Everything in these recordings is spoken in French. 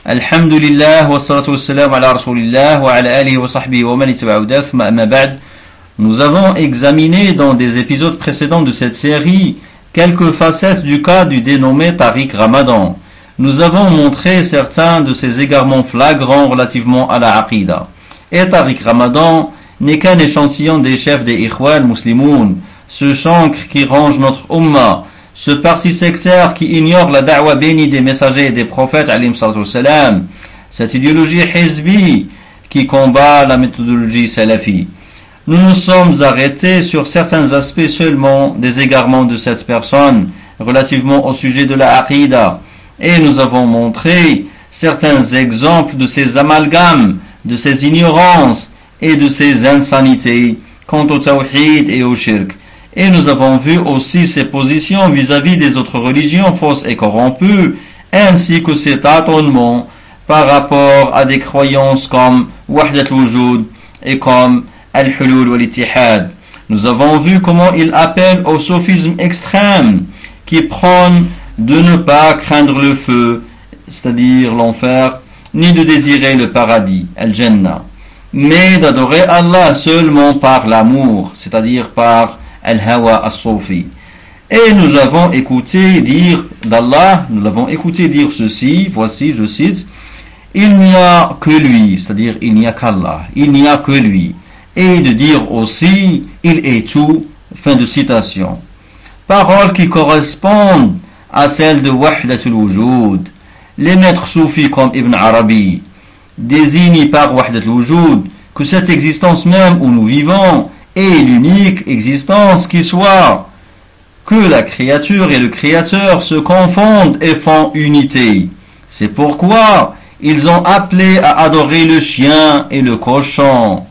Alhamdulillah wa salatu wassalam ala rasulillah wa ala alihi wa sahbihi wa man ittaba'ahu thumma amma ba'd. Nous avons examiné dans des épisodes précédents de cette série quelques facettes du cas du dénommé Tariq Ramadan. Nous avons montré certains de ses égarements flagrants relativement à la Aqida. Et Tariq Ramadan n'est qu'un échantillon des chefs des Ikhwan Muslimoun, ce chancre qui range notre Ummah, ce parti sectaire qui ignore la da'wa bénie des messagers et des prophètes alayhim salatu wassalam, cette idéologie hizbi qui combat la méthodologie salafi. Nous nous sommes arrêtés sur certains aspects seulement des égarements de cette personne relativement au sujet de la Aqida, et nous avons montré certains exemples de ces amalgames, de ces ignorances et de ces insanités quant au tawhid et au shirk. Et nous avons vu aussi ses positions vis-à-vis des autres religions fausses et corrompues, ainsi que ses tâtonnements par rapport à des croyances comme Wahdat al-Wujud et comme Al-Hulul wal-Ittihad. Nous avons vu comment il appelle au sophisme extrême qui prône de ne pas craindre le feu, c'est-à-dire l'enfer, ni de désirer le paradis, Al-Jannah, mais d'adorer Allah seulement par l'amour, c'est-à-dire par Al-Hawa As-Soufi. Et nous avons écouté dire d'Allah, nous l'avons écouté dire ceci, voici, je cite, il n'y a que lui, c'est-à-dire il n'y a qu'Allah, il n'y a que lui. Et de dire aussi, il est tout, fin de citation. Paroles qui correspondent à celles de Wahdatul Wujud. Les maîtres soufis comme Ibn Arabi désignent par Wahdatul Wujud que cette existence même où nous vivons est l'unique existence qui soit, que la créature et le créateur se confondent et font unité. C'est pourquoi ils ont appelé à adorer le chien et le cochon.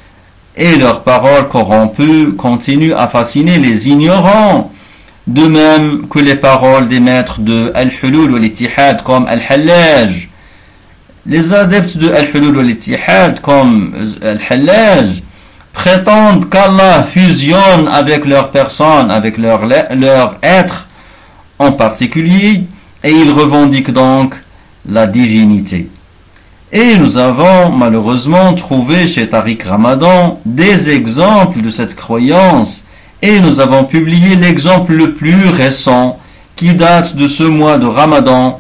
Et leurs paroles corrompues continuent à fasciner les ignorants, de même que les paroles des maîtres de Al-Hulul wal-Ittihad comme Al-Hallaj. Les adeptes de Al-Hulul wal-Ittihad comme Al-Hallaj prétendent qu'Allah fusionne avec leur personne, avec leur être en particulier, et ils revendiquent donc la divinité. Et nous avons malheureusement trouvé chez Tariq Ramadan des exemples de cette croyance, et nous avons publié l'exemple le plus récent qui date de ce mois de Ramadan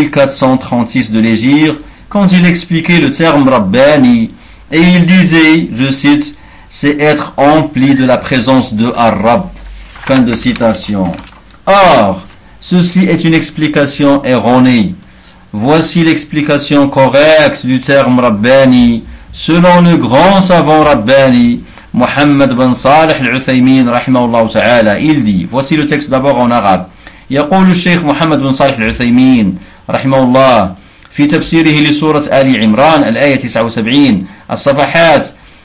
1436 de l'Hégire, quand il expliquait le terme Rabbani, et il disait, je cite, c'est être empli de la présence de Ar-Rabb. Fin de citation. Or, ceci est une explication erronée. Voici l'explication correcte du terme Rabbani, selon le grand savant Rabbani, Muhammad bin Salih al-Uthaymin, rahimahullah ta'ala. Il dit, voici le texte d'abord en arabe. يقول الشيخ محمد بن صالح العثيمين رحمه الله في تفسيره لسورة آل عمران الآية 79 الصفحات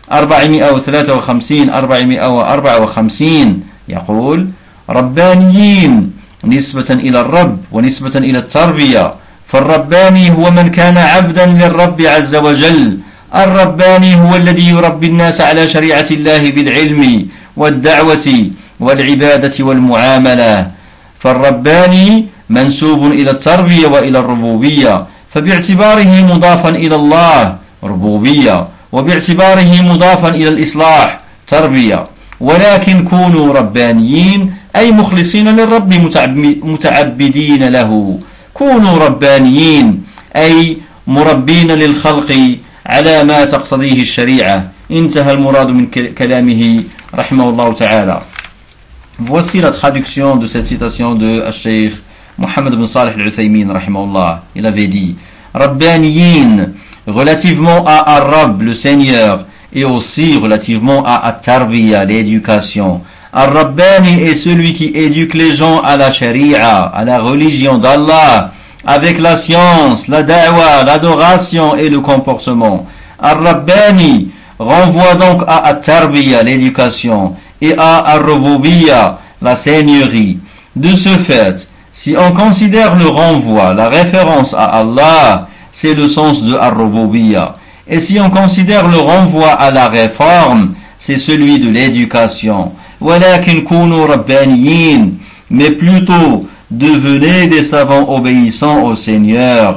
453 454 يقول ربانيين نسبة إلى الرب ونسبة إلى التربية، فالرباني هو من كان عبدا للرب عز وجل. الرباني هو الذي يربي الناس على شريعة الله بالعلم والدعوة والعبادة والمعاملة، فالرباني منسوب إلى التربية وإلى الربوبية، فباعتباره مضافا إلى الله ربوبية، وباعتباره مضافا إلى الإصلاح تربية. ولكن كونوا ربانيين أي مخلصين للرب متعبدين له، كونوا ربانيين أي مربين للخلق على ما تقتضيه الشريعة. انتهى المراد من كلامه رحمه الله تعالى. Voici la traduction de cette citation de Cheikh Muhammad bin Salih al-Uthaymin rahimahullah. Il avait dit Rabbaniyin, relativement à Ar-Rabb, le Seigneur, et aussi relativement à At-Tarbiya, l'éducation. Ar-Rabbani est celui qui éduque les gens à la sharia, à la religion d'Allah, avec la science, la da'wa, l'adoration et le comportement. Ar-Rabbani renvoie donc à At-Tarbiya, l'éducation, et à Ar-Rububiyya, la seigneurie. De ce fait, si on considère le renvoi, la référence à Allah, c'est le sens de Ar-Rububiyya. Et si on considère le renvoi à la réforme, c'est celui de l'éducation. Walakin kunu rabbaniyin, mais plutôt devenez des savants obéissants au Seigneur.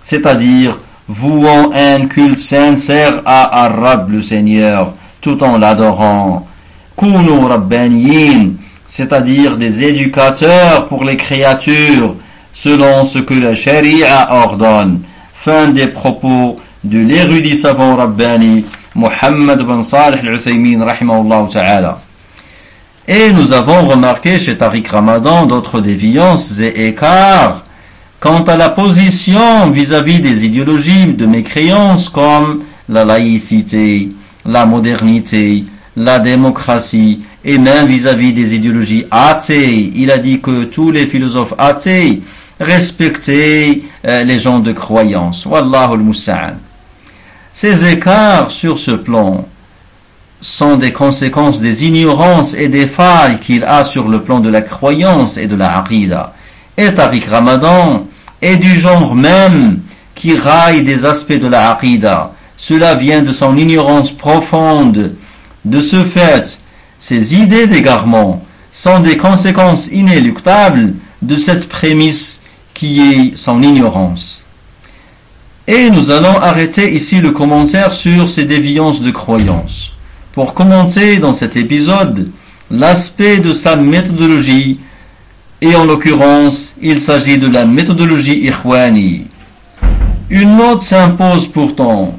c'est-à-dire vouant un culte sincère à Ar-Rabb le Seigneur, tout en l'adorant. Kunu Rabbaniyin, c'est-à-dire des éducateurs pour les créatures, selon ce que la Sharia ordonne. Fin des propos de l'érudit savant Rabbani, Muhammad bin Salih al-Uthaymin, rahimahullah ta'ala. Et nous avons remarqué chez Tariq Ramadan d'autres déviances et écarts quant à la position vis-à-vis des idéologies de mécréance comme la laïcité, la modernité, la démocratie, et même vis-à-vis des idéologies athées. Il a dit que tous les philosophes athées respectaient les gens de croyance. Wallahu al-musta'an. Ces écarts sur ce plan sont des conséquences des ignorances et des failles qu'il a sur le plan de la croyance et de la aqida. Et Tariq Ramadan est du genre même qui raille des aspects de la aqida. Cela vient de son ignorance profonde. De ce fait, ces idées d'égarement sont des conséquences inéluctables de cette prémisse qui est son ignorance. Et nous allons arrêter ici le commentaire sur ces déviances de croyance, pour commenter dans cet épisode l'aspect de sa méthodologie, et en l'occurrence, il s'agit de la méthodologie ikhwani. Une note s'impose pourtant,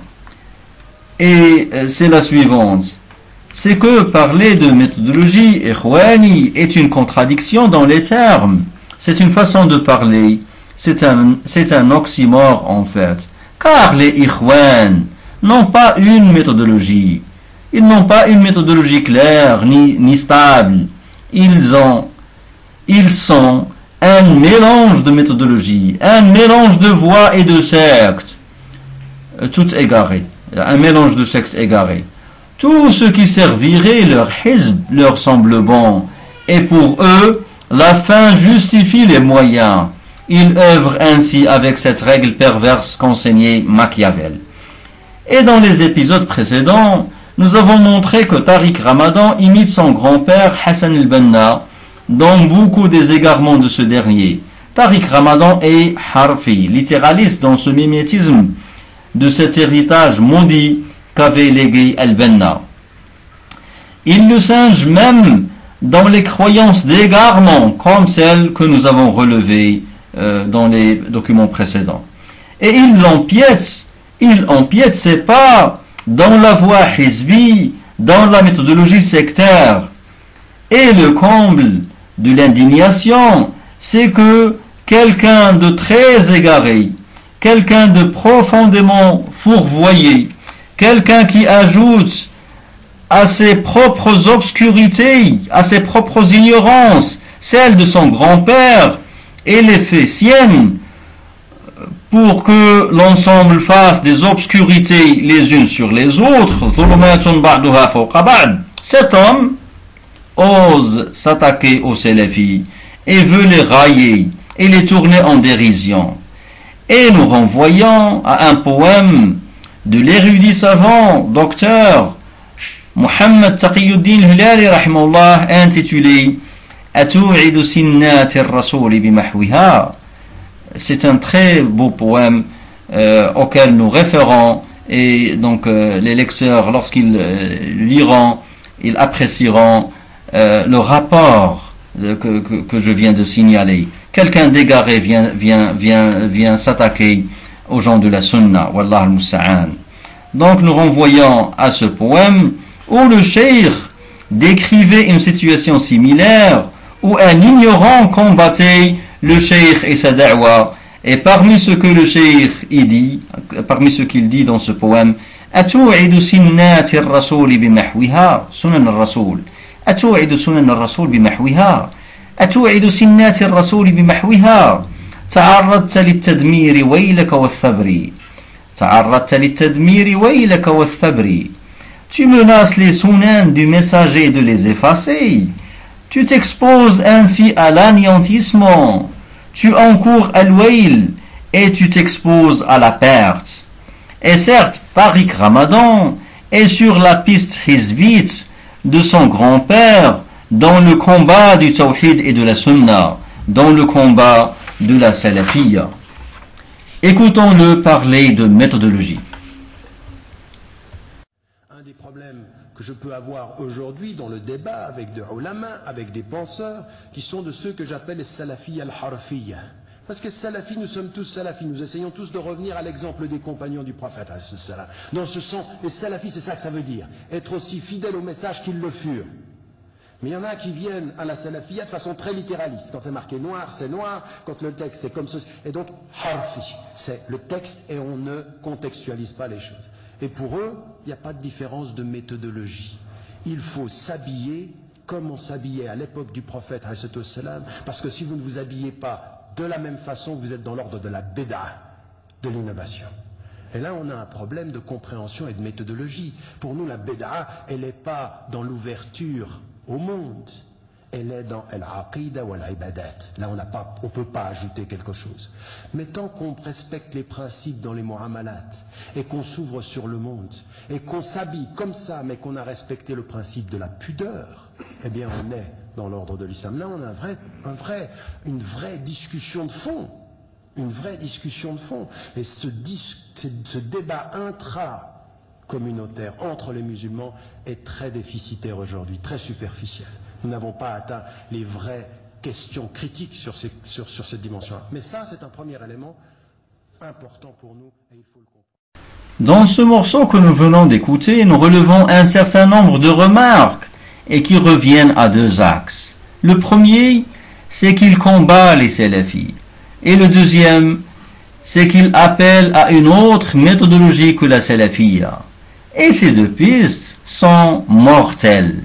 et c'est la suivante. C'est que parler de méthodologie ikhwani est une contradiction dans les termes. C'est une façon de parler. C'est un oxymore en fait. Car les ikhwan n'ont pas une méthodologie. Ils n'ont pas une méthodologie claire ni stable. Ils sont un mélange de méthodologies, un mélange de voies et de sectes, toutes égarées, un mélange de sectes égarés. Tout ce qui servirait leur hizb leur semble bon, et pour eux, la fin justifie les moyens. Ils œuvrent ainsi avec cette règle perverse qu'enseignait Machiavel. Et dans les épisodes précédents, nous avons montré que Tariq Ramadan imite son grand-père Hassan al-Banna dans beaucoup des égarements de ce dernier. Tariq Ramadan est harfi, littéraliste dans ce mimétisme de cet héritage maudit qu'avait légué al-Banna. Il le singe même dans les croyances d'égarement comme celles que nous avons relevées dans les documents précédents. Et il empiète ses pas dans la voie hizbi, dans la méthodologie sectaire. Et le comble de l'indignation, c'est que quelqu'un de très égaré, quelqu'un de profondément fourvoyé, quelqu'un qui ajoute à ses propres obscurités, à ses propres ignorances, celles de son grand-père, et les fait siennes, pour que l'ensemble fasse des obscurités les unes sur les autres. Cet homme ose s'attaquer aux salafis et veut les railler et les tourner en dérision. Et nous renvoyons à un poème de l'érudit savant, docteur Muhammad Taqiyuddin Hilali rahimahullah, intitulé Atu'idu sinnati ar-rasoul bimahwiha. C'est un très beau poème auquel nous référons, et donc les lecteurs, lorsqu'ils liront, ils apprécieront le rapport que je viens de signaler. Quelqu'un d'égaré vient s'attaquer aux gens de la sunna, wallah al-musta'an. Donc nous renvoyons à ce poème où le cheikh décrivait une situation similaire où un ignorant combattait le cheikh et sa da'wa, et parmi ce que le cheikh dit, parmi ce qu'il dit dans ce poème, Atu'idu sinnati ar-rasoul bimahwiha, sunan ar-rasoul. Atu'idu sunan ar-rasoul bimahwiha. Atu'idu sinnati ar-rasoul bimahwiha. تعرضت للتدمير ويلك والثبر. تعرضت للتدمير ويلك والثبر. Tu menaces les sunans du messager de les effacer. Tu t'exposes ainsi à l'anéantissement. Tu encours al-wail et tu t'exposes à la perte. Et certes, Tariq Ramadan est sur la piste hizbite de son grand-père dans le combat du tawhid et de la sunna, dans le combat de la salafiyya. Écoutons-le parler de méthodologie. Un des problèmes que je peux avoir aujourd'hui dans le débat avec des ulama, avec des penseurs, qui sont de ceux que j'appelle les salafis al-harfiyya. Parce que salafis, nous sommes tous salafis, nous essayons tous de revenir à l'exemple des compagnons du prophète. Dans ce sens, les salafis, c'est ça que ça veut dire, être aussi fidèles au message qu'ils le furent. Mais il y en a qui viennent à la salafiyya de façon très littéraliste. Quand c'est marqué noir, c'est noir. Quand le texte c'est comme ceci. Et donc, harfi, c'est le texte et on ne contextualise pas les choses. Et pour eux, il n'y a pas de différence de méthodologie. Il faut s'habiller comme on s'habillait à l'époque du prophète, parce que si vous ne vous habillez pas de la même façon, vous êtes dans l'ordre de la bid'a, de l'innovation. Et là, on a un problème de compréhension et de méthodologie. Pour nous, la bid'a, elle n'est pas dans l'ouverture au monde, elle est dans al-aqida ou al-ibadat. Là, on ne peut pas ajouter quelque chose. Mais tant qu'on respecte les principes dans les muamalat, et qu'on s'ouvre sur le monde, et qu'on s'habille comme ça, mais qu'on a respecté le principe de la pudeur, eh bien, on est dans l'ordre de l'islam. Là, on a une vraie discussion de fond. Une vraie discussion de fond. Et ce débat intra-communautaire entre les musulmans est très déficitaire aujourd'hui, très superficiel. Nous n'avons pas atteint les vraies questions critiques sur cette dimension-là. Mais ça, c'est un premier élément important pour nous et il faut le comprendre. Dans ce morceau que nous venons d'écouter, nous relevons un certain nombre de remarques et qui reviennent à deux axes. Le premier, c'est qu'il combat les salafis. Et le deuxième, c'est qu'il appelle à une autre méthodologie que la salafiyya. Et ces deux pistes sont mortelles.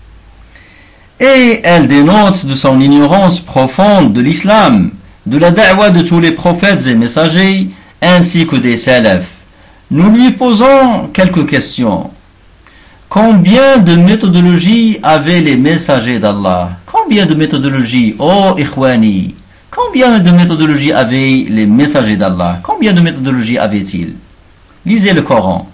Et elles dénotent de son ignorance profonde de l'islam, de la da'wa de tous les prophètes et messagers, ainsi que des salafs. Nous lui posons quelques questions. Combien de méthodologies avaient les messagers d'Allah? Combien de méthodologies, oh ikhwani? Combien de méthodologies avaient les messagers d'Allah? Combien de méthodologies avaient-ils? Lisez le Coran.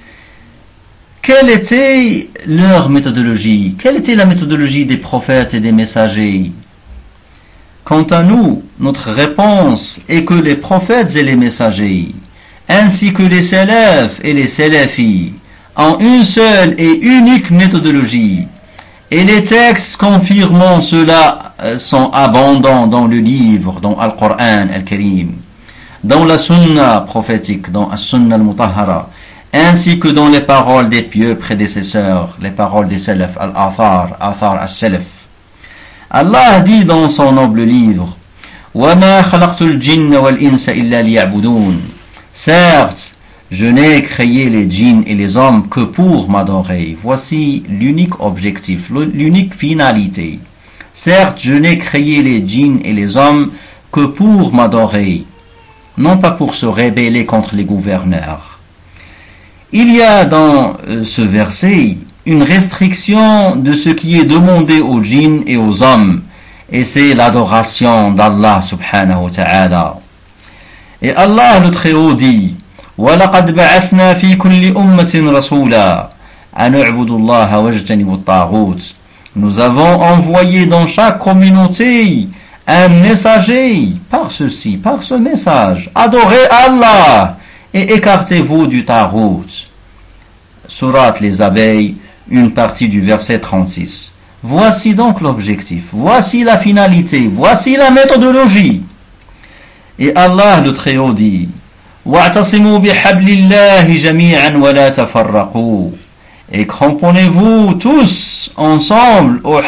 Quelle était leur méthodologie? Quelle était la méthodologie des prophètes et des messagers? Quant à nous, notre réponse est que les prophètes et les messagers, ainsi que les salafs et les salafis, ont une seule et unique méthodologie. Et les textes confirmant cela sont abondants dans le livre, dans Al-Qur'an Al-Karim, dans la sunna prophétique, dans la sunna al-mutahhara, ainsi que dans les paroles des pieux prédécesseurs, les paroles des salaf, al-athar al-salaf. Allah dit dans son noble livre, وَمَا خَلَقْتُ الْجِنَّ وَالْإِنسَ إِلَّا لِيَعْبُدُونَ. Certes, je n'ai créé les djinns et les hommes que pour m'adorer. Voici l'unique objectif, l'unique finalité. Certes, je n'ai créé les djinns et les hommes que pour m'adorer, non pas pour se rebeller contre les gouverneurs. Il y a dans ce verset une restriction de ce qui est demandé aux djinns et aux hommes, et c'est l'adoration d'Allah subhanahu wa ta'ala. Et Allah le Très-Haut dit, وَلَقَدْ بَعَثْنَا فِي كُلِّ أُمَّةٍ رَسُولًا أَنِ اعْبُدُوا اللَّهَ وَاجْتَنِبُوا الطَّاغُوتَ. Nous avons envoyé dans chaque communauté un messager par ceci, par ce message. Adorez Allah et écartez-vous du Tarout. Sourate les abeilles, une partie du verset 36. Voici donc l'objectif, voici la finalité, voici la méthodologie. Et Allah le Très-Haut dit, وَاعْتَصِمُوا بِحَبْلِ اللَّهِ جَمِيعًا وَلَا تَفَرَّقُوا. Et cramponnez-vous tous ensemble au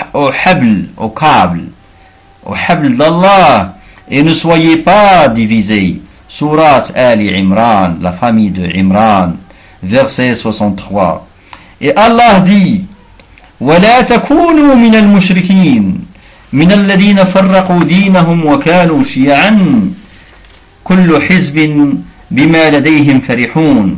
câble d'Allah, et ne soyez pas divisés. Sourate Ali Imran, la famille de Imran, verset 63. Et Allah dit, وَلَا تَكُونُوا مِنَ الْمُشْرِكِينَ مِنَ الَّذِينَ فَرَّقُوا دِينَهُمْ وَكَانُوا شِيَعًا كُلُّ حِزْبٍ بِمَا لَدَيْهِمْ فَرِحُونَ.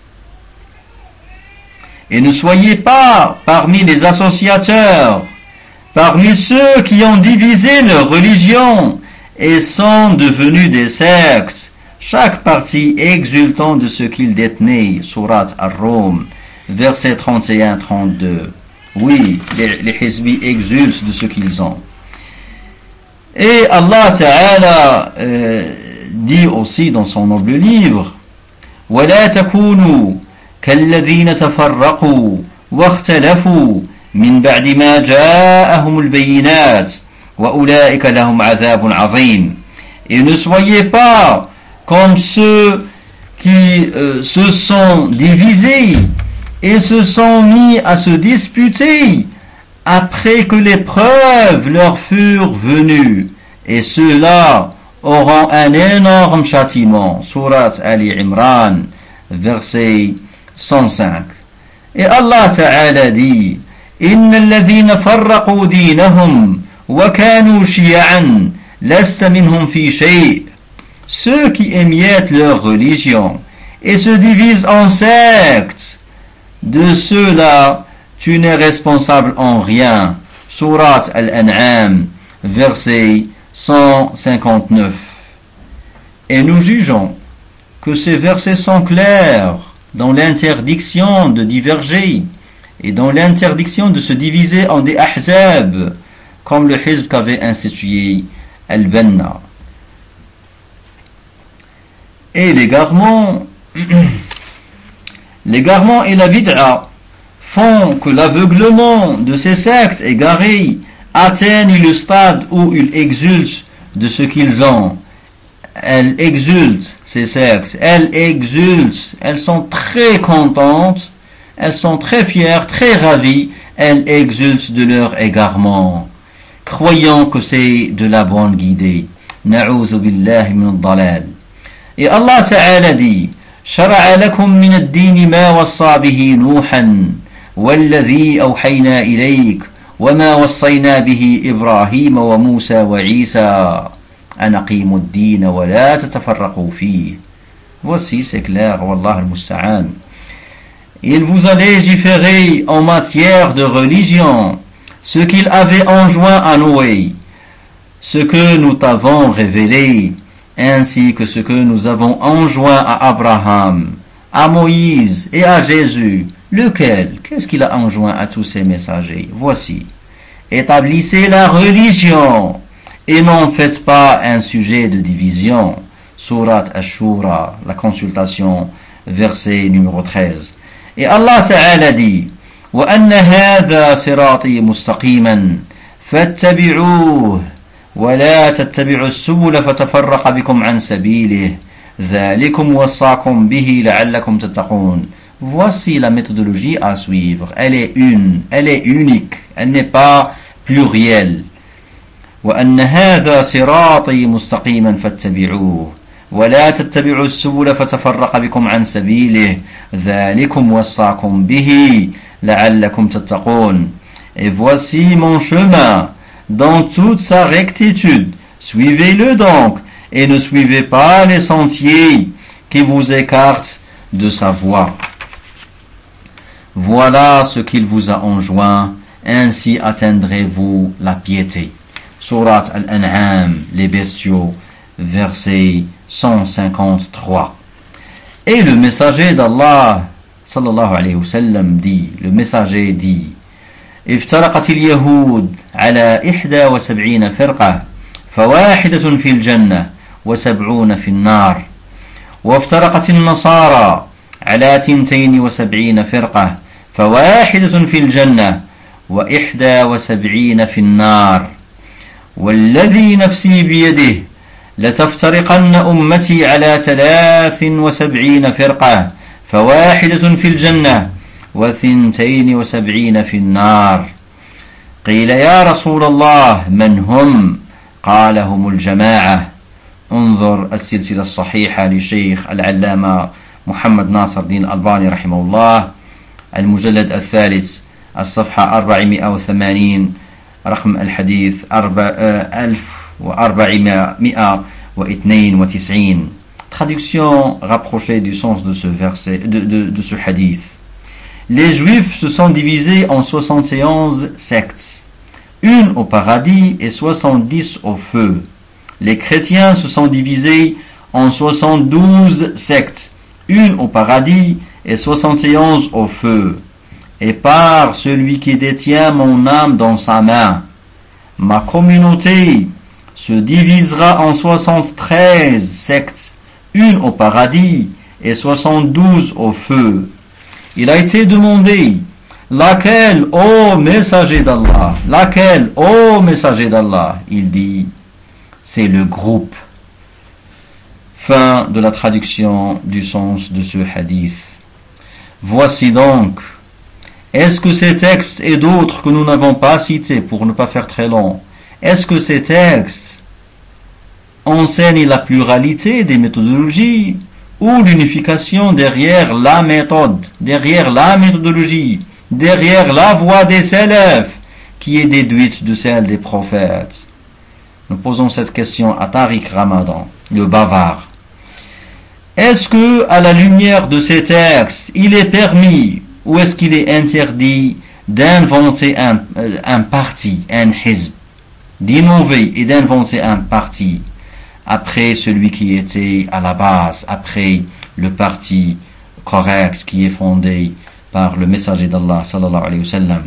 Et ne soyez pas parmi les associateurs, parmi ceux qui ont divisé leur religion et sont devenus des sectes, chaque parti exultant de ce qu'il détenait. Sourate Ar-Rum, versets 31-32. Oui, les hizbis exultent de ce qu'ils ont. Et Allah Ta'ala dit aussi dans son noble livre: وَلَا تَكُونُوا كَالَّذِينَ تَفَرَّقُوا وَاخْتَلَفُوا مِنْ بَعْدِ مَا جَاءَهُمُ الْبَيِّنَاتُ وَأُولَئِكَ لَهُمْ عَذَابٌ عَظِيمٌ. Et ne soyez pas comme ceux qui se sont divisés et se sont mis à se disputer après que les preuves leur furent venues, et ceux-là auront un énorme châtiment. Sourate Ali Imran, verset 105. Et Allah Ta'ala dit: إِنَّ الَّذِينَ فَرَّقُوا دِينَهُمْ وَكَانُوا شِيَعًا لَسْتَ مِنْهُمْ فِي شَيْءٍ. Ceux qui émiettent leur religion et se divisent en sectes, de ceux-là tu n'es responsable en rien. Sourate Al-An'am, verset 159. Et nous jugeons que ces versets sont clairs dans l'interdiction de diverger et dans l'interdiction de se diviser en des ahzab, comme le hizb qu'avait institué Al-Banna. Et l'égarement et la bid'a font que l'aveuglement de ces sectes égarés atteignent le stade où ils exultent de ce qu'ils ont. Elles exultent, ces sectes, elles exultent, elles sont très contentes, elles sont très fières, très ravies, elles exultent de leur égarement, croyant que c'est de la bonne guidée. Na'udhu billahi min ad-dalal. Et Allah Ta'ala dit: شرع لكم من الدين ما وصى به نوحا والذي أوحينا إليك وما وصينا به إبراهيم وموسى وعيسى أن أقيموا الدين ولا تتفرقوا فيه. Voici, c'est clair, Wallah al-Musta'an. Il vous a légiféré en matière de religion ce qu'il avait enjoint à Noé, ce que nous t'avons révélé, ainsi que ce que nous avons enjoint à Abraham, à Moïse et à Jésus. Lequel? Qu'est-ce qu'il a enjoint à tous ces messagers? Voici: établissez la religion et n'en faites pas un sujet de division. Sourate Ash-Shura, la consultation, verset numéro 13. Et Allah Ta'ala dit: وَأَنَّ هَذَا صِرَاطِي مُسْتَقِيمًا فَاتَّبِعُوهُ ولا تتبعوا السبل فتفرق بكم عن سبيله ذلكم وصاكم به لعلكم تتقون. Voici la méthodologie à suivre. Elle est unique, elle n'est pas plurielle. وأن هذا صراطي مستقيما فاتبعوه ولا تتبعوا السبل فتفرق بكم عن سبيله ذلكم وصاكم به لعلكم تتقون. Et voici mon chemin dans toute sa rectitude. Suivez-le donc, et ne suivez pas les sentiers qui vous écartent de sa voie. Voilà ce qu'il vous a enjoint, ainsi atteindrez-vous la piété. Sourate Al-An'am, les bestiaux, verset 153. Et le messager d'Allah, sallallahu alayhi wa sallam, dit, le messager dit: افترقت اليهود على 71 فرقة فواحدة في الجنة و70 في النار وافترقت النصارى على 72 فرقة فواحدة في الجنة و71 في النار والذي نفسي بيده لتفترقن أمتي على 73 فرقة فواحدة في الجنة و72 في النار. قيل يا رسول الله من هم؟ قال هم الجماعة. انظر السلسلة الصحيحة لشيخ العلامة محمد ناصر الدين الألباني رحمه الله، المجلد الثالث، الصفحة 480، رقم الحديث 1492. Traduction rapprochée du sens de ce verset, de ce hadith. Les Juifs se sont divisés en 71 sectes, une au paradis et 70 au feu. Les chrétiens se sont divisés en 72 sectes, une au paradis et 71 au feu. Et par celui qui détient mon âme dans sa main, ma communauté se divisera en 73 sectes, une au paradis et 72 au feu. Il a été demandé, laquelle, ô messager d'Allah, laquelle, ô messager d'Allah? Il dit, c'est le groupe. Fin de la traduction du sens de ce hadith. Voici donc, est-ce que ces textes et d'autres que nous n'avons pas cités pour ne pas faire très long, est-ce que ces textes enseignent la pluralité des méthodologies ou l'unification derrière la méthode, derrière la méthodologie, derrière la voie des salafs qui est déduite de celle des prophètes? Nous posons cette question à Tariq Ramadan, le bavard. Est-ce que, à la lumière de ces textes, il est permis ou est-ce qu'il est interdit d'inventer un parti, un hizb, d'innover et d'inventer un parti après celui qui était à la base, après le parti correct qui est fondé par le messager d'Allah sallallahu alayhi wa sallam,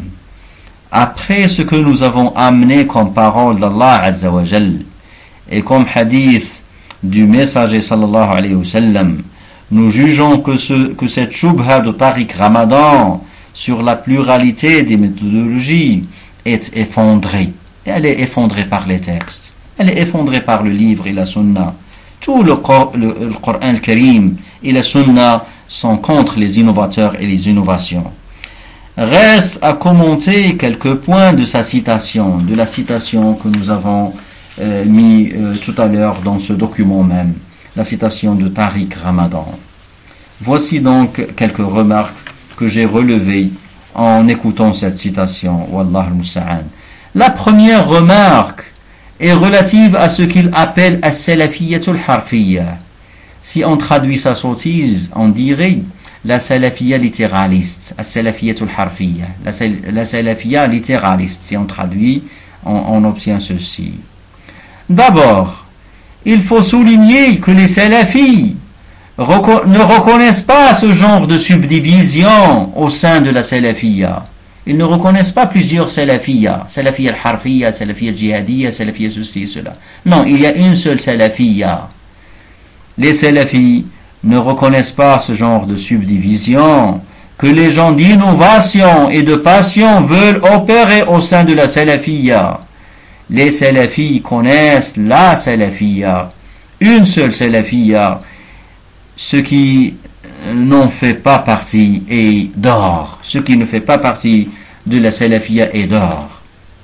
après ce que nous avons amené comme parole d'Allah azza wa jal et comme hadith du messager sallallahu alayhi wa sallam, nous jugeons que cette shubha de Tariq Ramadan sur la pluralité des méthodologies est effondrée. Elle est effondrée par les textes. Elle est effondrée par le livre et la sunna. Tout le Coran al-Karim et la sunna sont contre les innovateurs et les innovations. Reste à commenter quelques points de sa citation, de la citation que nous avons mis tout à l'heure dans ce document même, la citation de Tariq Ramadan. Voici donc quelques remarques que j'ai relevées en écoutant cette citation. Wallah al-Musta'an. La première remarque est relative à ce qu'il appelle as-salafiyyatul harfiyya. Si on traduit sa sottise, on dirait la salafiyya littéraliste, as-salafiyyatul harfiyya, la salafiyya littéraliste. Si on traduit, on obtient ceci. D'abord, il faut souligner que les salafis ne reconnaissent pas ce genre de subdivision au sein de la salafiyya. Ils ne reconnaissent pas plusieurs salafiyya, salafiyya al-harfiyya, salafiyya al-jihadiyya, salafiyya ceci et cela. Non, il y a une seule salafiyya. Les salafis ne reconnaissent pas ce genre de subdivision que les gens d'innovation et de passion veulent opérer au sein de la salafiyya. Les salafis connaissent la salafiyya, une seule salafiyya. Ce qui n'en fait pas partie est d'or. Ce qui ne fait pas partie de la salafiyya est d'or.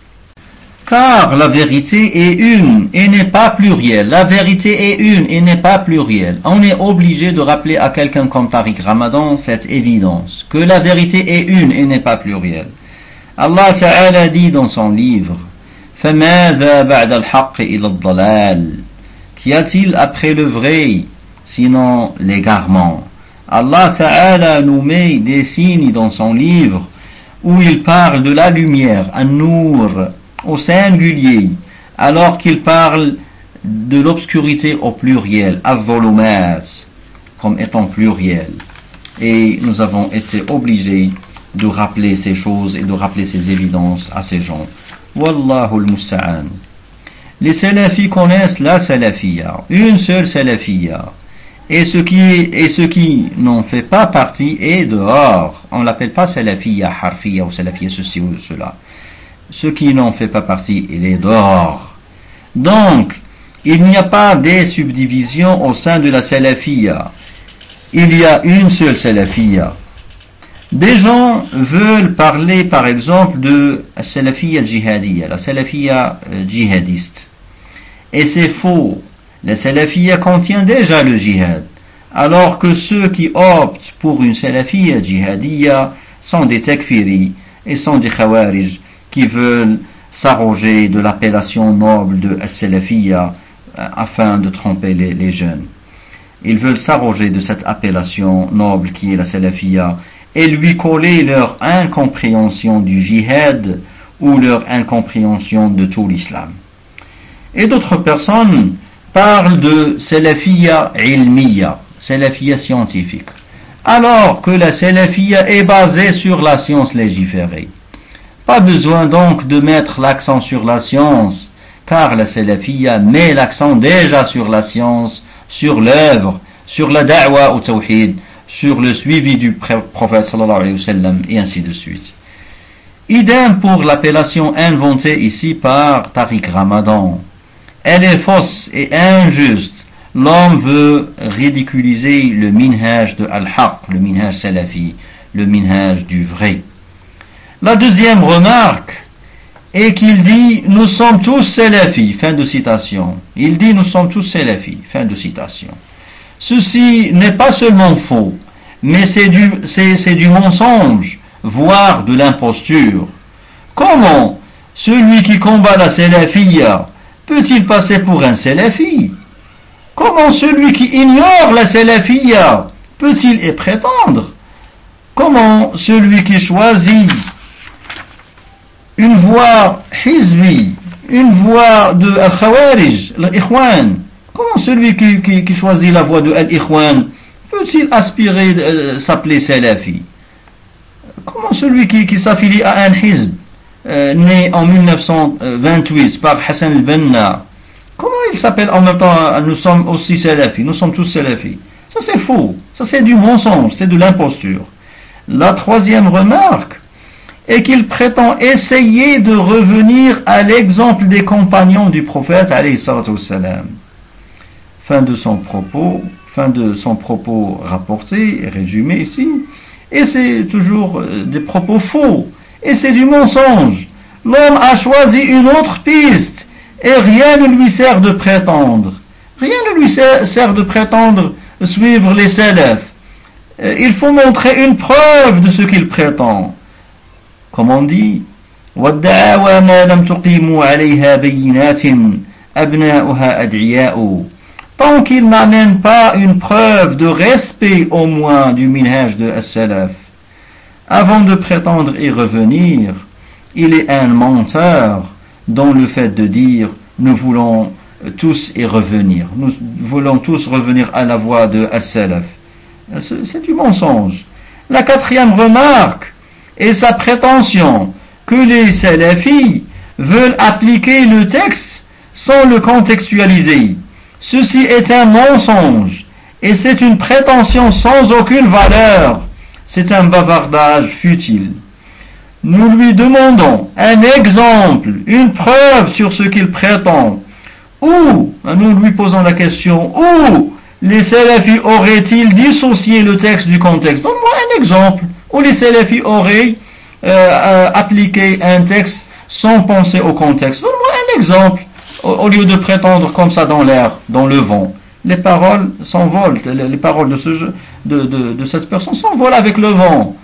Car la vérité est une et n'est pas plurielle. La vérité est une et n'est pas plurielle. On est obligé de rappeler à quelqu'un comme Tariq Ramadan cette évidence, que la vérité est une et n'est pas plurielle. Allah Ta'ala dit dans son livre, فَمَاذَا بَعْدَ الْحَقِّ إِلَى الضَّلَالِ. Qu'y a-t-il après le vrai, sinon l'égarement? Allah Ta'ala nous met des signes dans son livre où il parle de la lumière, an-nour, au singulier, alors qu'il parle de l'obscurité au pluriel, az-zulumat, comme étant pluriel. Et nous avons été obligés de rappeler ces choses et de rappeler ces évidences à ces gens. Wallahu al-musta'an. Les salafis connaissent la salafiyya, une seule salafiyya. Et ce qui n'en fait pas partie est dehors. On ne l'appelle pas salafiyya harfiyya ou salafiyya ceci ou cela. Ce qui n'en fait pas partie, il est dehors. Donc, il n'y a pas des subdivisions au sein de la salafiyya. Il y a une seule salafiyya. Des gens veulent parler par exemple de la salafiyya djihadiyya, la salafiyya djihadiste. Et c'est faux. La salafiyya contient déjà le djihad, alors que ceux qui optent pour une salafiyya djihadiyya sont des takfiris et sont des khawarij qui veulent s'arroger de l'appellation noble de salafiyya afin de tromper les jeunes. Ils veulent s'arroger de cette appellation noble qui est la salafiyya et lui coller leur incompréhension du djihad ou leur incompréhension de tout l'islam. Et d'autres personnes parlent de salafiyya ilmiya, salafiyya scientifique, alors que la salafiyya est basée sur la science légiférée. Pas besoin donc de mettre l'accent sur la science, car la salafiyya met l'accent déjà sur la science, sur l'œuvre, sur la da'wa au tawhid, sur le suivi du prophète sallallahu alayhi wa sallam, et ainsi de suite. Idem pour l'appellation inventée ici par Tariq Ramadan. Elle est fausse et injuste. L'homme veut ridiculiser le minhaj de Al-Haq, le minhaj salafi, le minhaj du vrai. La deuxième remarque est qu'il dit « Nous sommes tous salafis », fin de citation. Il dit « Nous sommes tous salafis », fin de citation. Ceci n'est pas seulement faux, mais c'est du mensonge, voire de l'imposture. Comment celui qui combat la salafiyya peut-il passer pour un salafi? Comment celui qui ignore la salafiyya peut-il y prétendre? Comment celui qui choisit une voie hizbi, une voie de al-Khawarij, l'Ikhwan, comment celui qui choisit la voie de al-Ikhwan peut-il aspirer s'appeler salafi? Comment celui qui s'affilie à un hizb né en 1928 par Hassan al-Banna, comment il s'appelle en même temps? Nous sommes aussi salafis, nous sommes tous salafis. Ça c'est faux, ça c'est du mensonge, c'est de l'imposture. La troisième remarque est qu'il prétend essayer de revenir à l'exemple des compagnons du prophète alayhi salatu wassalam. Fin de son propos rapporté et résumé ici, et c'est toujours des propos faux, et c'est du mensonge. L'homme a choisi une autre piste, et rien ne lui sert de prétendre. Rien ne lui sert de prétendre suivre les salafs. Il faut montrer une preuve de ce qu'il prétend. Comme on dit, وَالدَّعَوَى مَا لَمْ تُقِيمُوا عَلَيْهَا بَيِّنَاتٍ أَبْنَاؤُهَا أَدْعِيَاءُ. Tant qu'il n'amène pas une preuve de respect au moins du minhaj de as-salaf, avant de prétendre y revenir, il est un menteur dans le fait de dire nous voulons tous y revenir, nous voulons tous revenir à la voie de as-salaf. C'est du mensonge. La quatrième remarque est sa prétention que les salafis veulent appliquer le texte sans le contextualiser. Ceci est un mensonge et c'est une prétention sans aucune valeur. C'est un bavardage futile. Nous lui demandons un exemple, une preuve sur ce qu'il prétend. Ou, nous lui posons la question, où les salafis auraient-ils dissocié le texte du contexte? Donne-moi un exemple où les salafis auraient appliqué un texte sans penser au contexte. Donne-moi un exemple, au lieu de prétendre comme ça dans l'air, dans le vent. Les paroles s'envolent, les paroles de cette personne s'envolent avec le vent.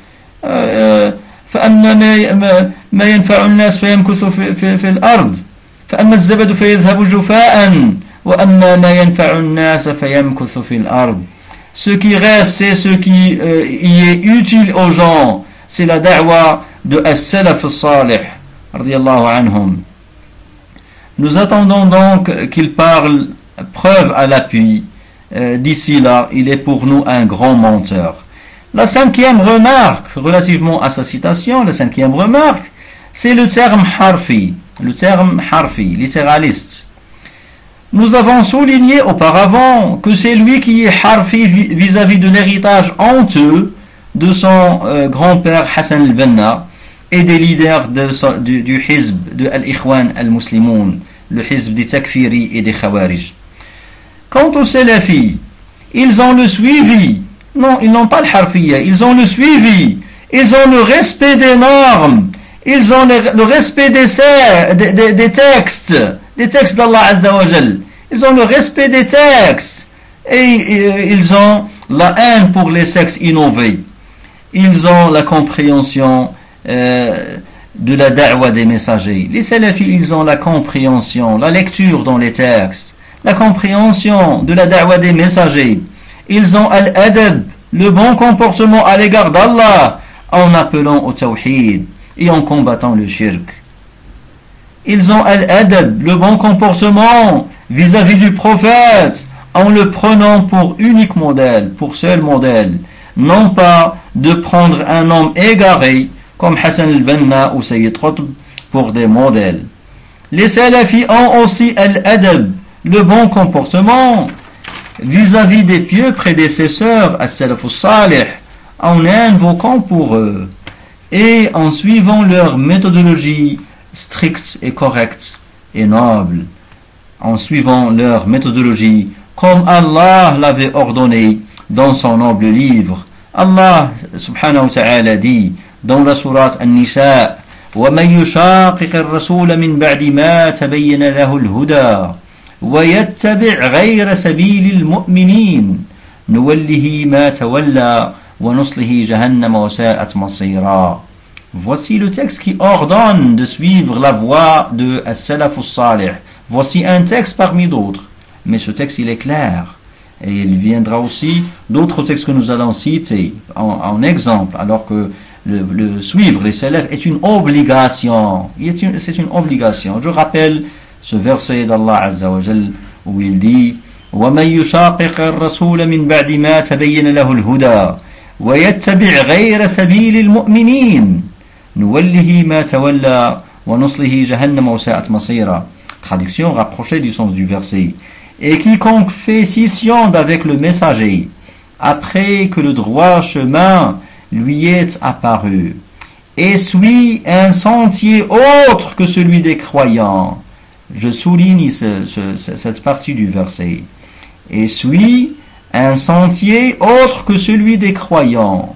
فأما ما ينفع الناس فيمكث في الأرض فأما الزبد فيذهب جفاء وأما ما ينفع الناس فيمكث في الأرض. Ce qui reste, c'est ce qui y est utile aux gens, c'est la da'wa de as-salaf as-salih radiyallahu anhum. Nous attendons donc qu'il parle preuve à l'appui. D'ici là, il est pour nous un grand menteur. La cinquième remarque, relativement à sa citation, la cinquième remarque, c'est le terme harfi, littéraliste. Nous avons souligné auparavant que c'est lui qui est harfi vis-à-vis de l'héritage honteux de son grand-père Hassan al-Banna et des leaders du hizb de al-Ikhwan al-Muslimoun, le hizb des takfiri et des khawarij. Quant aux salafis, ils ont le suivi. Non, ils n'ont pas le harfiyya, ils ont le suivi, ils ont le respect des normes, ils ont le respect des textes d'Allah Azza wa Jal. Ils ont le respect des textes et ils ont la haine pour les sexes innovés. Ils ont la compréhension de la da'wa des messagers. Les salafis, ils ont la compréhension, la lecture dans les textes, la compréhension de la da'wa des messagers. Ils ont al-adab, le bon comportement à l'égard d'Allah, en appelant au tawhid et en combattant le shirk. Ils ont al-adab, le bon comportement vis-à-vis du prophète, en le prenant pour unique modèle, pour seul modèle, non pas de prendre un homme égaré comme Hassan al-Banna ou Sayyid Qutb pour des modèles. Les salafis ont aussi al-adab, le bon comportement, vis-à-vis des pieux prédécesseurs, as-salaf as-salih, en invoquant pour eux et en suivant leur méthodologie stricte et correcte et noble, en suivant leur méthodologie comme Allah l'avait ordonné dans son noble livre. Allah subhanahu wa ta'ala dit dans la sourate An-Nisa: وَمَنْ يُشَاقِقِ الرَّسُولَ مِنْ بَعْدِ مَا تَبَيَّنَ لَهُ الْهُدَى وَيَتَّبِعْ غَيْرَ سَبِيلِ الْمُؤْمِنِينَ نُوَلِّهِ مَا تَوَلَّى وَنُصْلِهِ جَهَنَّمَ وَسَاءَتْ مَصِيرًا. Voici le texte qui ordonne de suivre la voie de as-salaf as-salih. Voici un texte parmi d'autres, mais ce texte il est clair, et il viendra aussi d'autres textes que nous allons citer en exemple, alors que le suivre les salaf est une obligation. C'est une obligation. Je rappelle ce verset d'Allah Azza wa Jal où il dit: وَمَنْ يُشَاقِقِ الرَّسُولَ مِنْ بَعْدِ مَا تَبَيَّنَ لَهُ الْهُدَى وَيَتَّبِعْ غَيْرَ سَبِيلِ الْمُؤْمِنِينَ نُوَلِّهِ مَا تَوَلَّى وَنُصْلِهِ جَهَنَّمَ وَسَاءَتْ مَصِيرًا. Traduction rapprochée du sens du verset. Et quiconque fait scission d'avec le messager, après que le droit chemin lui est apparu, et suit un sentier autre que celui des croyants. Je souligne cette partie du verset. Et suit un sentier autre que celui des croyants.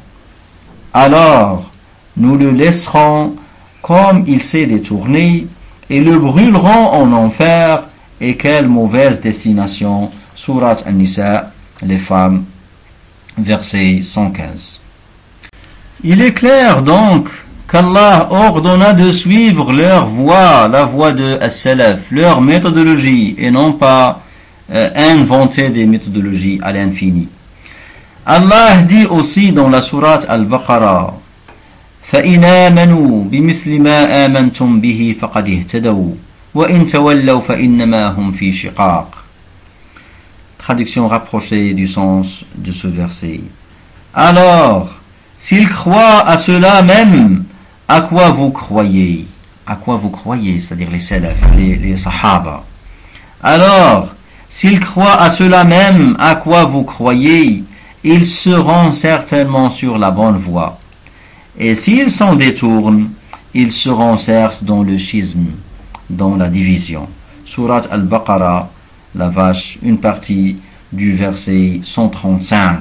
Alors, nous le laisserons comme il s'est détourné, et le brûleront en enfer, et quelle mauvaise destination. Surat An-Nisa, les femmes, verset 115. Il est clair donc qu'Allah ordonna de suivre leur voie, la voie de as-salaf, leur méthodologie, et non pas inventer des méthodologies à l'infini. Allah dit aussi dans la sourate Al-Baqarah: فَإِنْ آمَنُوا بِمِثْلِ مَا آمَنْتُمْ بِهِ فَقَدِ اهْتَدَوْا وَإِنْ تَوَلَّوْا فَإِنَّمَا هُمْ فِي شِقَاقٍ. Traduction rapprochée du sens de ce verset. Alors, s'ils croient à cela même, à quoi vous croyez? À quoi vous croyez, c'est-à-dire les salaf, les sahaba. Alors, s'ils croient à cela même, à quoi vous croyez, ils seront certainement sur la bonne voie. Et s'ils s'en détournent, ils seront certes dans le schisme, dans la division. Surat Al-Baqarah, la vache, une partie du verset 135.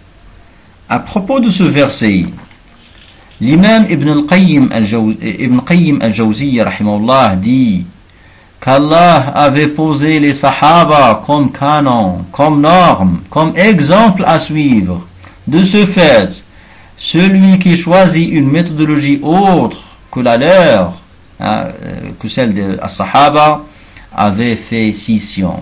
À propos de ce verset, l'imam Ibn Qayyim al-Jawziyya rahimahullah dit qu'Allah avait posé les sahaba comme canon, comme norme, comme exemple à suivre. De ce fait, celui qui choisit une méthodologie autre que la leur, que celle des sahaba, avait fait scission.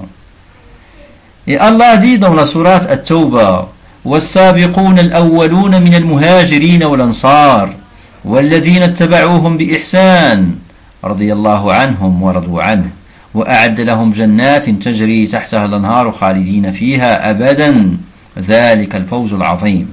Et Allah dit dans la sourate At-Tawbah: والسابقون الأولون من المهاجرين والأنصار والذين اتبعوهم بإحسان رضي الله عنهم ورضوا عنه وأعد لهم جنات تجري تحتها الأنهار خالدين فيها أبدا ذلك الفوز العظيم.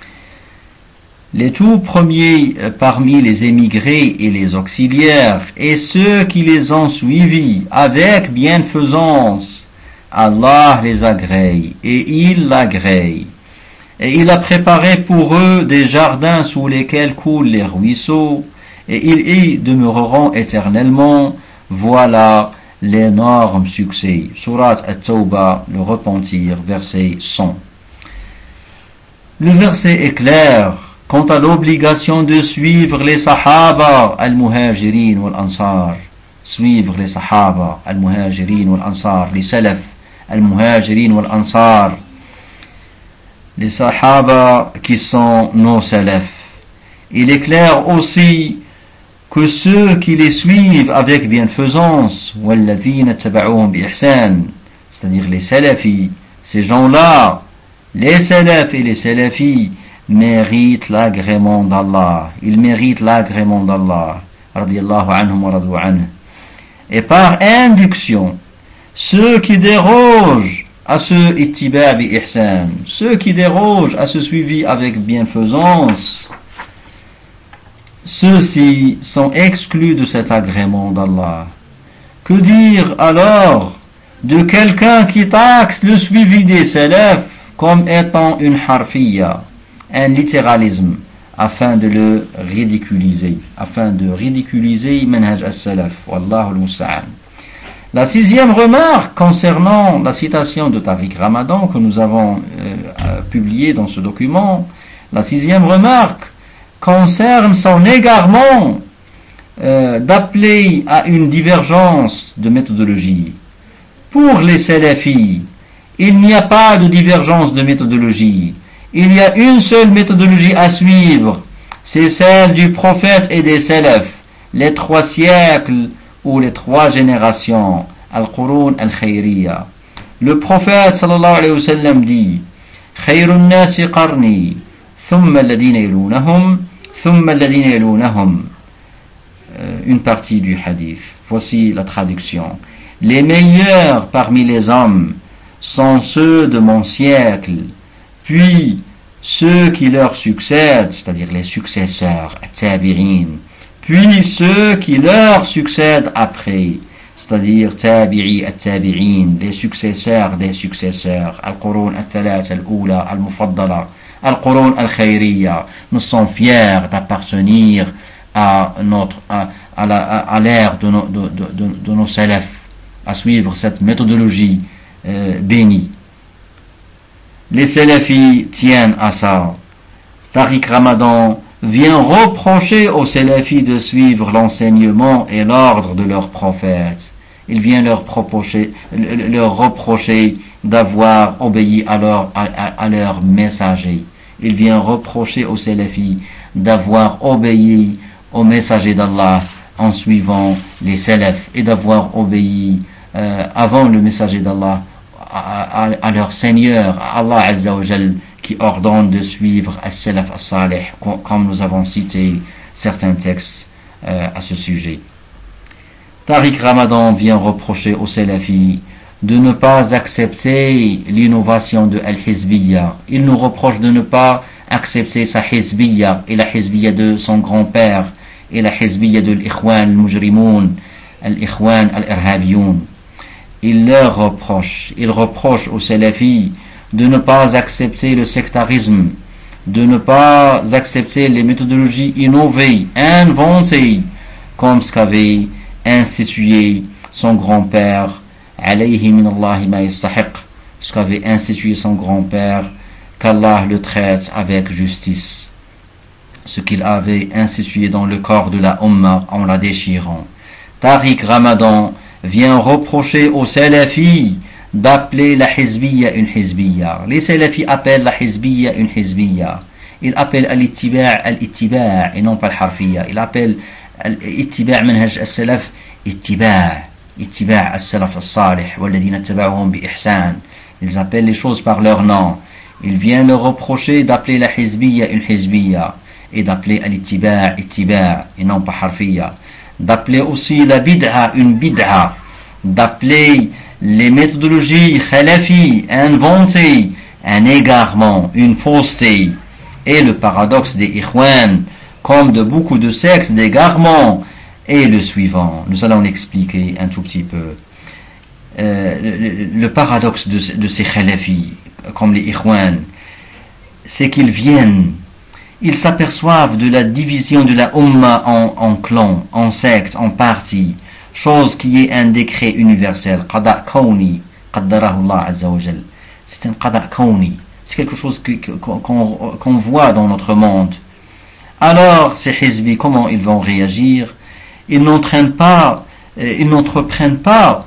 Les tout premiers parmi les émigrés et les auxiliaires et ceux qui les ont suivis avec bienfaisance, Allah les agrée et il l'agrée. Et il a préparé pour eux des jardins sous lesquels coulent les ruisseaux, et ils y demeureront éternellement. Voilà l'énorme succès. Surat At-Tawbah, le repentir, verset 100. Le verset est clair quant à l'obligation de suivre les sahaba al-muhajirin wal-ansar. Suivre les sahaba al-muhajirin wal-ansar, les salaf al-muhajirin wal-ansar. Les sahaba qui sont nos salaf. Il est clair aussi que ceux qui les suivent avec bienfaisance, وَالَّذِينَ اتَّبَعُوهُمْ بِإِحْسَانٍ, c'est-à-dire les salafis, ces gens-là, les salafs et les salafis, méritent l'agrément d'Allah. Ils méritent l'agrément d'Allah. Radiyallahu anhum wa radu anhu. Et par induction, ceux qui dérogent à ce ittiba' bi ihsan, ceux qui dérogent à ce suivi avec bienfaisance, ceux-ci sont exclus de cet agrément d'Allah. Que dire alors de quelqu'un qui taxe le suivi des salaf comme étant une harfiyya, un littéralisme, afin de le ridiculiser, manhaj as-salaf, wallahu al-musta'an. La sixième remarque concernant la citation de Tariq Ramadan que nous avons publiée dans ce document, la sixième remarque concerne son égarement d'appeler à une divergence de méthodologie. Pour les salafis, il n'y a pas de divergence de méthodologie. Il y a une seule méthodologie à suivre, c'est celle du prophète et des salafs, les 3 siècles ou les 3 générations, al-Qurun al-Khayriyya. Le prophète sallallahu alayhi wa sallam dit: Khayrun nasi qarni, thumma alladhina yalunahum, thumma alladhina yalunahum. Une partie du hadith. Voici la traduction. Les meilleurs parmi les hommes sont ceux de mon siècle, puis ceux qui leur succèdent, c'est-à-dire les successeurs, at-tabi'in, puis ceux qui leur succèdent après, c'est-à-dire tabi'i at-tabi'in, les successeurs des successeurs, al-Qurun al-Thalatha al-Oula, al-Mufaddala, al-Qurun al-Khayriyya. Nous sommes fiers d'appartenir à l'ère de nos salafs, à suivre cette méthodologie bénie. Les salafis tiennent à ça. Tariq Ramadan vient reprocher aux salafis de suivre l'enseignement et l'ordre de leur prophète. Il vient leur reprocher d'avoir obéi à leur messager. Il vient reprocher aux salafis d'avoir obéi au messager d'Allah en suivant les salafs et d'avoir obéi avant le messager d'Allah à leur Seigneur, à Allah Azza wa Jal, qui ordonne de suivre as-salaf as-salih, comme nous avons cité certains textes à ce sujet. Tariq Ramadan vient reprocher aux salafis de ne pas accepter l'innovation de al-Hizbiyya. Il nous reproche de ne pas accepter sa Hizbiyya et la Hizbiyya de son grand-père et la Hizbiyya de l'Ikhwan al-Mujrimoun, al-Ikhwan al-Irhabiyoun. Il reproche aux salafis de ne pas accepter le sectarisme, de ne pas accepter les méthodologies innovées, inventées, comme ce qu'avait institué son grand-père, alayhi min Allahi ma yastahiq, ce qu'avait institué son grand-père, qu'Allah le traite avec justice, ce qu'il avait institué dans le corps de la Ummah en la déchirant. Tariq Ramadan vient reprocher aux salafis d'appeler la Hizbiyya une Hizbiyya. Les salafis appellent la Hizbiyya une Hizbiyya. Ils appellent al-ittiba' et non pas al-harfiyya. Ils appellent al-ittiba' manhaj as-salaf ittiba' as-salaf as-salih walladhina ittaba'uhum bi ihsan. Ils appellent les choses par leur nom. Il vient leur reprocher d'appeler la Hizbiyya une Hizbiyya et d'appeler al-ittiba' ittiba' et non pas harfiyya. D'appeler aussi la bid'a une bid'a, d'appeler les méthodologies khalafi inventées un égarement, une fausseté, et le paradoxe des ikhwan, comme de beaucoup de sectes d'égarement, est le suivant. Nous allons l'expliquer un tout petit peu. Le paradoxe de ces khalafi, comme les ikhwan, c'est qu'ils viennent, ils s'aperçoivent de la division de la Ummah en clans, en sectes, en parties, chose qui est un décret universel, qada' kawni, qaddarahu Allah Azza wa Jal. C'est un qada' kawni, c'est quelque chose qu'on voit dans notre monde. Alors, ces hizbis, comment ils vont réagir? Ils n'entreprennent pas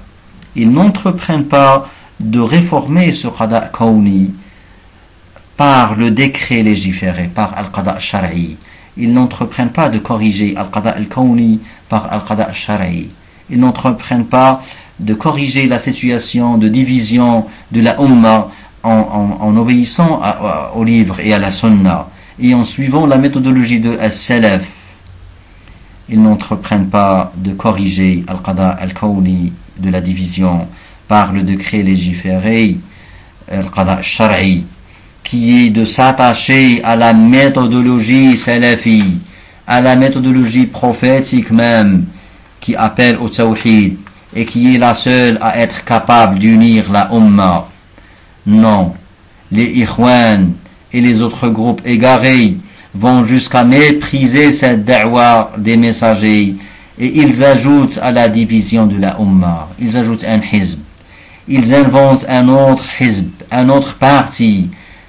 de réformer ce qada' kawni par le décret légiféré, par al-qada' shar'i. Ils n'entreprennent pas de corriger al-qada' al-kawni par al-qada' shar'i. Ils n'entreprennent pas de corriger la situation de division de la Ummah en obéissant au livre et à la Sunna et en suivant la méthodologie de as-salaf. Ils n'entreprennent pas de corriger al-qada' al-kawni de la division par le décret légiféré, al-qada' shar'i, qui est de s'attacher à la méthodologie salafi, à la méthodologie prophétique même, qui appelle au tawhid, et qui est la seule à être capable d'unir la Ummah. Non, les Ikhwan et les autres groupes égarés vont jusqu'à mépriser cette da'wa des messagers et ils ajoutent à la division de la Ummah, ils ajoutent un hizb. Ils inventent un autre hizb, un autre parti,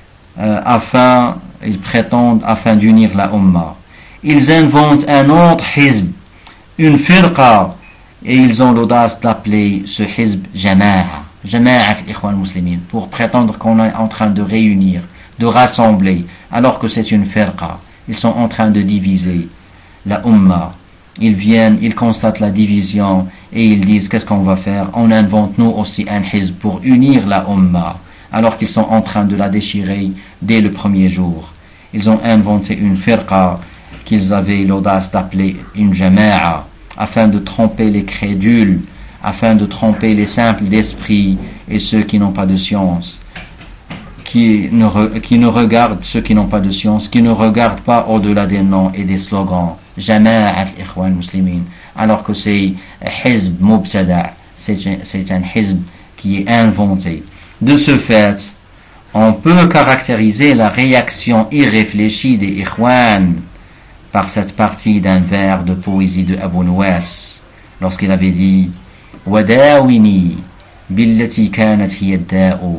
ils prétendent afin d'unir la Ummah. Ils inventent un autre hizb, une firqa, et ils ont l'audace d'appeler ce hizb Jama'a, Jama'at al-Ikhwan muslimin, pour prétendre qu'on est en train de réunir, de rassembler, alors que c'est une firqa. Ils sont en train de diviser la Ummah. Ils viennent, ils constatent la division et ils disent qu'est-ce qu'on va faire? On invente nous aussi un hizb pour unir la Ummah, alors qu'ils sont en train de la déchirer dès le premier jour. Ils ont inventé une firqa qu'ils avaient l'audace d'appeler une jama'a, afin de tromper les crédules, afin de tromper les simples d'esprit et ceux qui n'ont pas de science, qui ne regardent ceux qui n'ont pas de science, qui ne regardent pas au-delà des noms et des slogans. Jama'at al-Ikhwan muslimin, alors que c'est hizb mubtada, c'est un hizb qui est inventé. De ce fait, on peut caractériser la réaction irréfléchie des Ikhwan par cette partie d'un vers de poésie de Abu Nuwas, lorsqu'il avait dit Wadawini billati kanat hiya ad-da'u,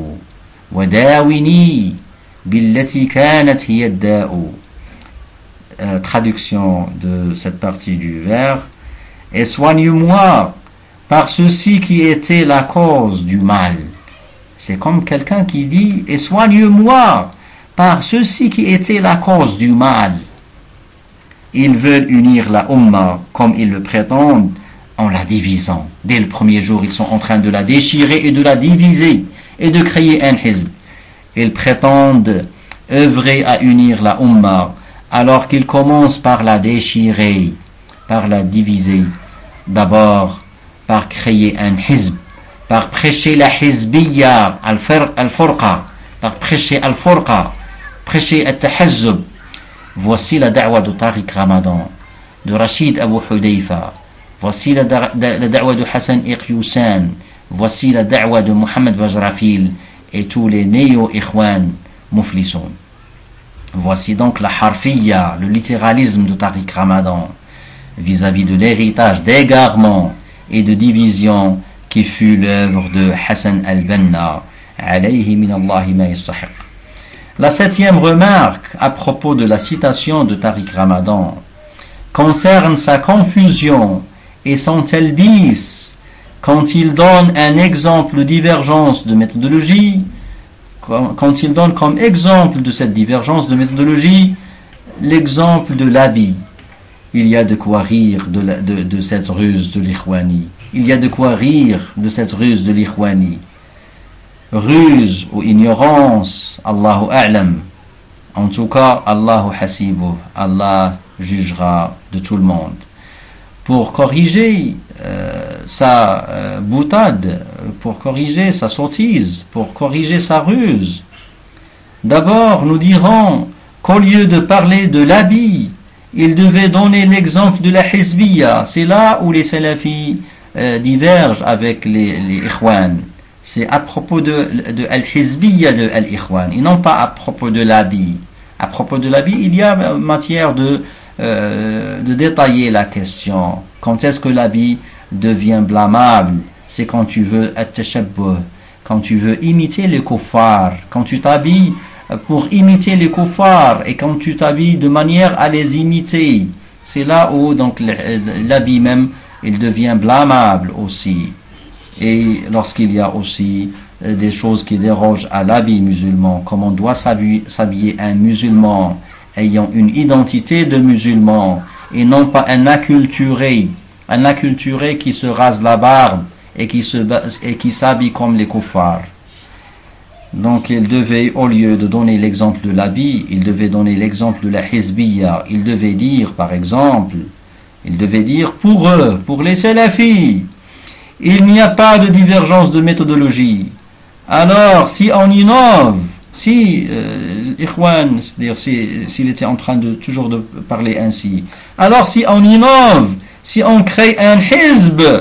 Wadawini billati kanat hiya ad-da'u. Traduction de cette partie du vers, et soigne-moi par ceci qui était la cause du mal. C'est comme quelqu'un qui dit, et soigne-moi par ceci qui était la cause du mal. Ils veulent unir la Ummah comme ils le prétendent en la divisant. Dès le premier jour, ils sont en train de la déchirer et de la diviser et de créer un hizb. Ils prétendent œuvrer à unir la Ummah alors qu'ils commencent par la déchirer, par la diviser. D'abord, par créer un hizb, par prêcher la hizbiyya, al-furqa, par prêcher al-furqa, prêcher al-tahazzub. Voici la da'wa de Tariq Ramadan, de Rachid Abu Hudayfa. Voici la da'wa de Hassan Iqyousan. Voici la da'wa de Mohamed Bajrafil et tous les néo-ikhwan muflisoun. Voici donc la harfiyya, le littéralisme de Tariq Ramadan, vis-à-vis de l'héritage d'égarement et de division qui fut l'œuvre de Hassan al-Banna, alayhi min Allahi ma yastahiq. La septième remarque à propos de la citation de Tariq Ramadan concerne sa confusion et son talbis quand il donne un exemple de divergence de méthodologie, quand il donne comme exemple de cette divergence de méthodologie l'exemple de l'habit. Il y a de quoi rire de cette ruse de l'Ikhwani. Il y a de quoi rire de cette ruse de l'Ikhwani. Ruse ou ignorance, Allahu A'lam. En tout cas, Allahu Hasibuh, Allah jugera de tout le monde. Pour corriger sa boutade, pour corriger sa sottise, pour corriger sa ruse, d'abord nous dirons qu'au lieu de parler de l'habit, il devait donner l'exemple de la hizbiyya. C'est là où les salafis divergent avec les ikhwan. C'est à propos de al-hizbiyya de al-ikhwan, et non pas à propos de l'habit. À propos de l'habit, il y a matière de détailler la question. Quand est-ce que l'habit devient blâmable? C'est quand tu veux at-tashabbuh, quand tu veux imiter les kuffars, quand tu t'habilles pour imiter les kuffars et quand tu t'habilles de manière à les imiter. C'est là où donc l'habit même il devient blâmable aussi. Et lorsqu'il y a aussi des choses qui dérogent à l'habit musulman, comme on doit s'habiller un musulman ayant une identité de musulman et non pas un acculturé qui se rase la barbe et qui s'habille comme les kuffars. Donc il devait, au lieu de donner l'exemple de l'habit, il devait donner l'exemple de la hizbiyya. Il devait dire, par exemple, pour eux, pour les salafis, il n'y a pas de divergence de méthodologie. Alors, si on innove, si l'Ikhwan, c'est-à-dire s'il était en train de toujours de parler ainsi, alors si on innove, si on crée un hizb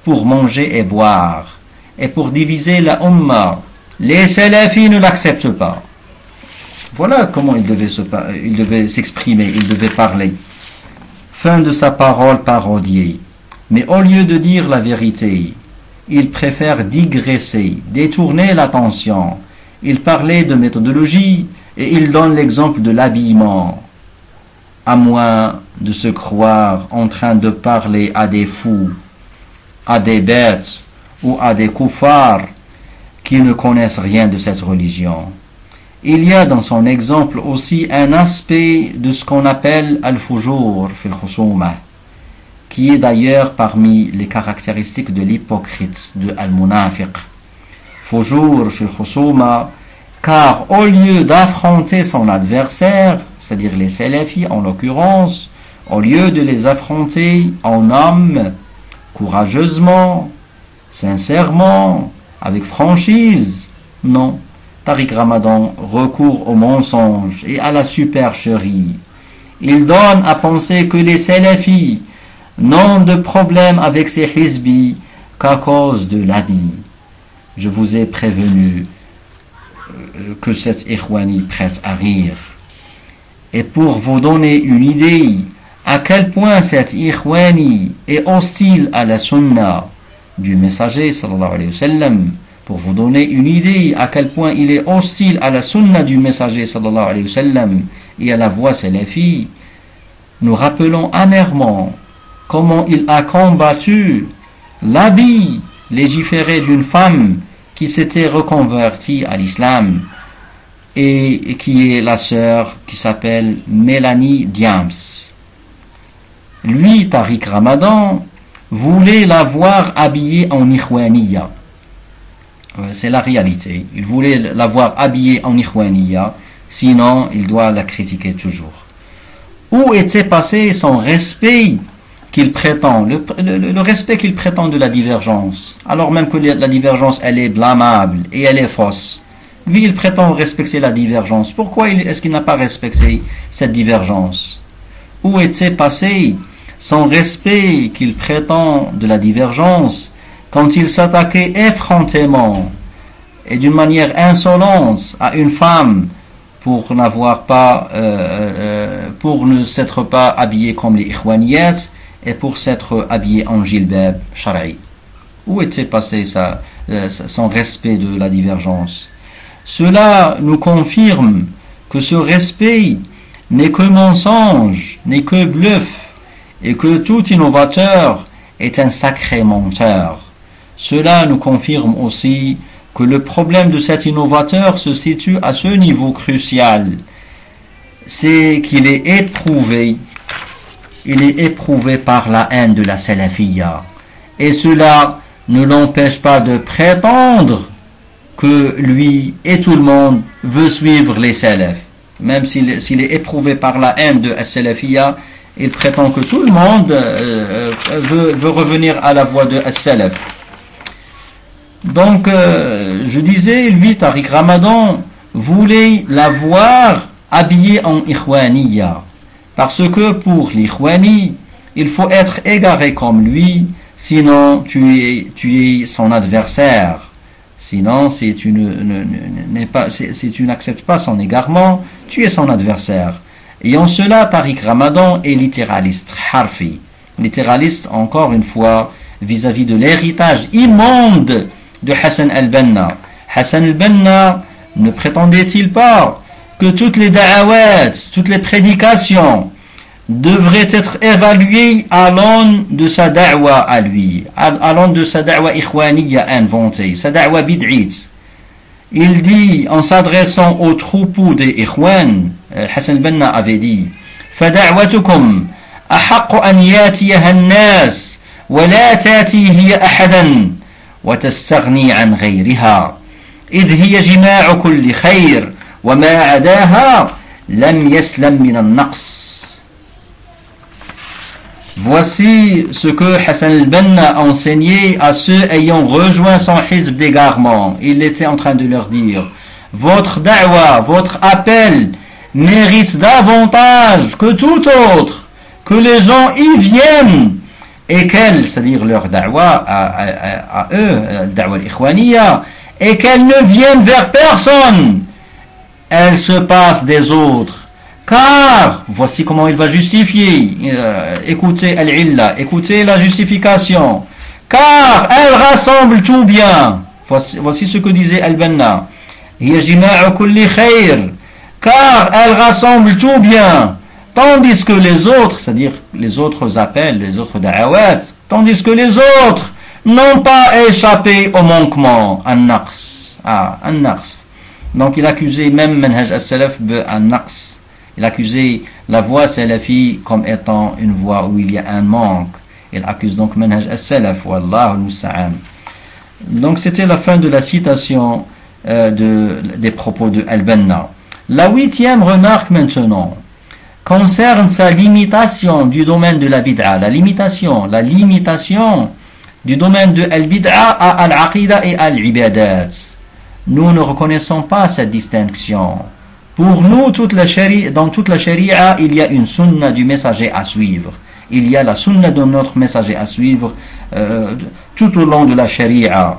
pour manger et boire, et pour diviser la Ummah. Les salafis ne l'acceptent pas. Voilà comment il devait s'exprimer, il devait parler. Fin de sa parole parodiée. Mais au lieu de dire la vérité, il préfère digresser, détourner l'attention. Il parlait de méthodologie et il donne l'exemple de l'habillement. À moins de se croire en train de parler à des fous, à des bêtes ou à des koufars qui ne connaissent rien de cette religion. Il y a dans son exemple aussi un aspect de ce qu'on appelle al-fujur fil khusuma, qui est d'ailleurs parmi les caractéristiques de l'hypocrite, de al-munafiq. Fujur fil khusuma, car au lieu d'affronter son adversaire, c'est-à-dire les salafis en l'occurrence, au lieu de les affronter en homme, courageusement, sincèrement, avec franchise, non. Tariq Ramadan recourt au mensonge et à la supercherie. Il donne à penser que les salafis n'ont de problème avec ces hizbis qu'à cause de l'habit. Je vous ai prévenu que cet ikhwani prête à rire. Et pour vous donner une idée à quel point cet ikhwani est hostile à la sunna du messager sallallahu alayhi wa sallam, pour vous donner une idée à quel point il est hostile à la sunna du messager sallallahu alayhi wa sallam et à la voie salafi, nous rappelons amèrement comment il a combattu l'habit légiféré d'une femme qui s'était reconvertie à l'islam et qui est la sœur qui s'appelle Mélanie Diams. Lui, Tariq Ramadan, voulait la voir habillée en ikhwaniya. C'est la réalité. Il voulait la voir habillée en ikhwaniya, sinon il doit la critiquer toujours. Où était passé son respect qu'il prétend, le respect qu'il prétend de la divergence, alors même que la divergence elle est blâmable et elle est fausse. Lui il prétend respecter la divergence. Pourquoi est-ce qu'il n'a pas respecté cette divergence? Où était passé son respect qu'il prétend de la divergence quand il s'attaquait effrontément et d'une manière insolente à une femme pour pour ne s'être pas habillé comme les ikhwaniyat et pour s'être habillé en jilbab shara'i? Où était passé son respect de la divergence? Cela nous confirme que ce respect n'est que mensonge, n'est que bluff, et que tout innovateur est un sacré menteur. Cela nous confirme aussi que le problème de cet innovateur se situe à ce niveau crucial, c'est qu'il est éprouvé par la haine de la salafiyya, et cela ne l'empêche pas de prétendre que lui et tout le monde veut suivre les salafs. Même s'il est éprouvé par la haine de la salafiyya, il prétend que tout le monde veut revenir à la voie de as-salaf. Donc, je disais, lui, Tariq Ramadan, voulait la voir habillée en ikhwaniya. Parce que pour l'ikhwani, il faut être égaré comme lui, sinon tu es son adversaire. Sinon, si tu n'acceptes pas son égarement, tu es son adversaire. Et en cela, Tariq Ramadan est littéraliste, harfi. Littéraliste, encore une fois, vis-à-vis de l'héritage immonde de Hassan al-Banna. Hassan al-Banna ne prétendait-il pas que toutes les da'awat, toutes les prédications devraient être évaluées à l'aune de sa da'wa à lui, à l'aune de sa da'wa ikhwaniya inventée, sa da'wa bid'it. Il dit, en s'adressant au troupeau des ikhwan, Hassan al-Banna avait dit, فَدَعْوَتُكُمْ أَحَقُّ أَنْ يَاتِيَهَا النَّاسِ وَلَا تَاتِي هِيَ أَحَدًا وَتَسْتَغْنِي عَنْ غَيْرِهَا إِذْ هِيَ جِمَاعُ كُلِّ خَيْرٍ وَمَا عَدَاهَا لَمْ يَسْلَمْ مِنَ النَّقْصِ. Voici ce que Hassan al-Banna enseignait à ceux ayant rejoint son hizb d'égarement. Il était en train de leur dire, votre da'wa, votre appel mérite davantage que tout autre, que les gens y viennent et qu'elle, c'est-à-dire leur da'wa à eux, da'wa al-ikhwaniyya, et qu'elles ne viennent vers personne, elles se passent des autres. Car, voici comment il va justifier, écoutez al-illa, écoutez la justification, car elles rassemblent tout bien. Voici ce que disait Al-Banna. Hiya jima'u kulli khair, car elles rassemblent tout bien. Tandis que les autres, c'est-à-dire les autres appels, les autres da'awat, tandis que les autres n'ont pas échappé au manquement, an-naqs. Donc il accusait même Manhaj as-Salaf an-naqs. Il accusait la voie salafi comme étant une voie où il y a un manque. Il accuse donc Manhaj as-Salaf, wallahu al-musta'an. Donc c'était la fin de la citation des propos de Al-Banna. La 8e remarque maintenant concerne sa limitation du domaine de la bid'a, la limitation du domaine de al-bid'a à al-aqida et al-ibadat. Nous ne reconnaissons pas cette distinction. Pour nous, dans toute la sharia, il y a une sunna du messager à suivre. Il y a la sunna de notre messager à suivre tout au long de la sharia.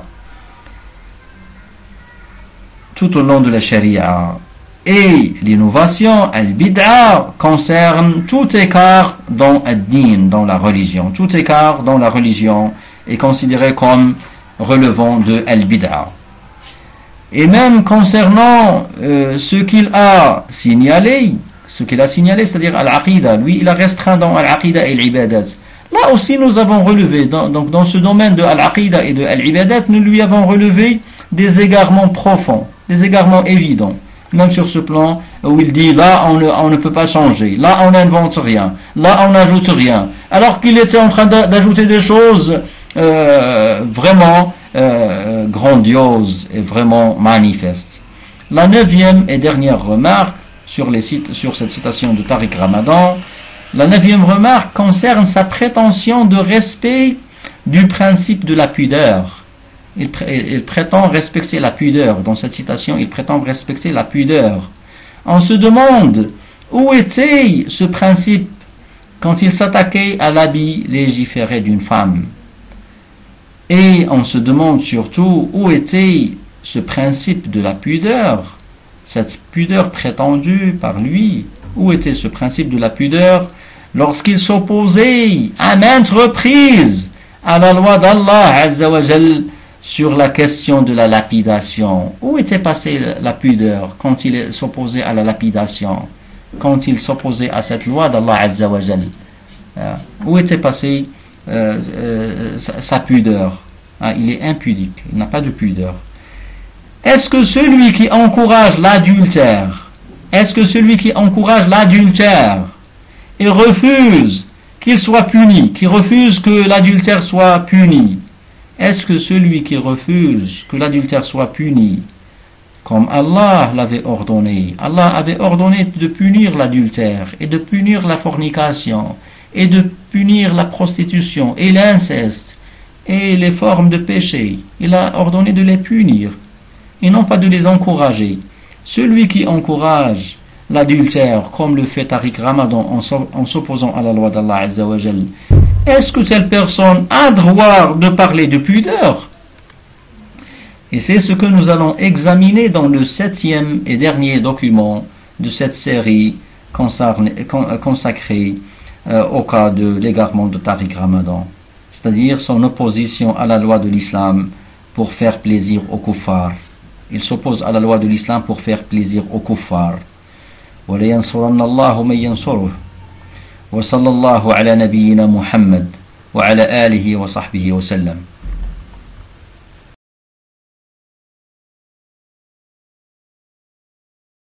Tout au long de la sharia. Et l'innovation, al-bid'a, concerne tout écart dans ad-din, dans la religion. Tout écart dans la religion est considéré comme relevant de al-bid'a. Et même concernant ce qu'il a signalé, c'est-à-dire al-aqida, lui il a restreint dans al-aqida et l'ibadat. Là aussi nous avons relevé, donc dans ce domaine de al-aqida et de al-ibadat, nous lui avons relevé des égarements profonds, des égarements évidents. Même sur ce plan où il dit là on ne peut pas changer, là on n'invente rien, là on n'ajoute rien, alors qu'il était en train d'ajouter des choses vraiment grandioses et vraiment manifestes. La 9e et dernière remarque sur cette citation de Tariq Ramadan, la 9e remarque concerne sa prétention de respect du principe de la pudeur. Il prétend respecter la pudeur. Dans cette citation, il prétend respecter la pudeur. On se demande où était ce principe quand il s'attaquait à l'habit légiféré d'une femme. Et on se demande surtout où était ce principe de la pudeur, cette pudeur prétendue par lui. Où était ce principe de la pudeur lorsqu'il s'opposait à maintes reprises à la loi d'Allah Azza wa Jal sur la question de la lapidation? Où était passée la pudeur quand il s'opposait à la lapidation, quand il s'opposait à cette loi d'Allah Azza wa Jal? Où était passée sa pudeur? Il est impudique, il n'a pas de pudeur. Est-ce que celui qui encourage l'adultère, et refuse qu'il soit puni, qui refuse que l'adultère soit puni, est-ce que celui qui refuse que l'adultère soit puni, comme Allah l'avait ordonné, Allah avait ordonné de punir l'adultère, et de punir la fornication, et de punir la prostitution, et l'inceste, et les formes de péché, il a ordonné de les punir, et non pas de les encourager. Celui qui encourage l'adultère, comme le fait Tariq Ramadan en s'opposant à la loi d'Allah Azza wa Jal, est-ce que telle personne a droit de parler de pudeur? Et c'est ce que nous allons examiner dans le 7e et dernier document de cette série consacrée au cas de l'égarement de Tariq Ramadan, c'est-à-dire son opposition à la loi de l'islam pour faire plaisir aux kuffars. Il s'oppose à la loi de l'islam pour faire plaisir aux kuffars. وَلَيَنْصُرَنَّ اللَّهُ مَنْ يَنْصُرُهُ وَصَلَّى اللَّهُ عَلَى نَبِيِّنَا مُحَمَّدٍ وَعَلَى آلِهِ وَصَحْبِهِ وَسَلَّمَ.